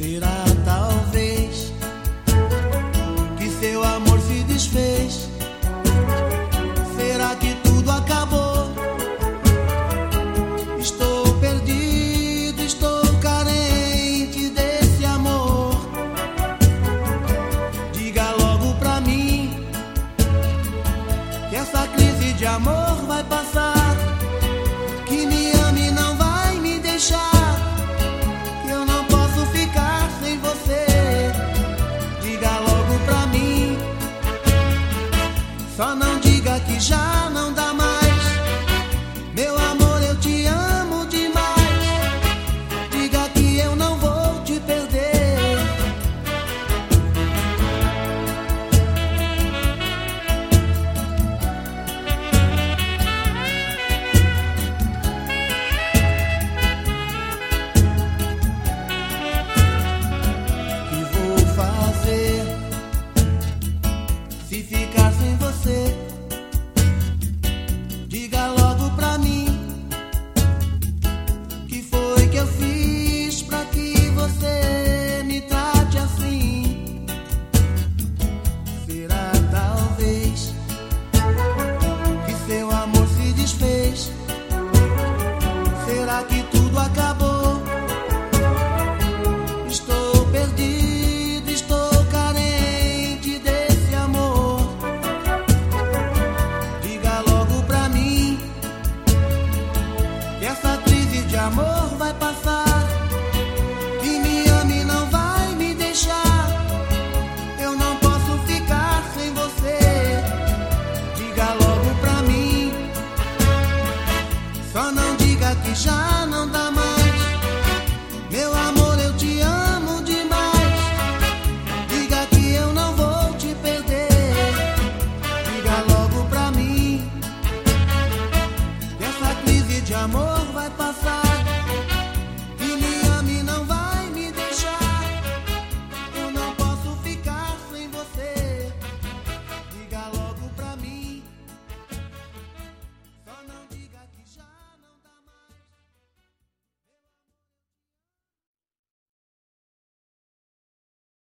Será talvez que seu amor se desfez? Será que tudo acabou? Estou perdido, estou carente desse amor. Diga logo pra mim que essa crise de amor vai passar, que me ame e não vai me deixar, que eu não posso ficar sem você. Diga logo pra mim, só não diga que já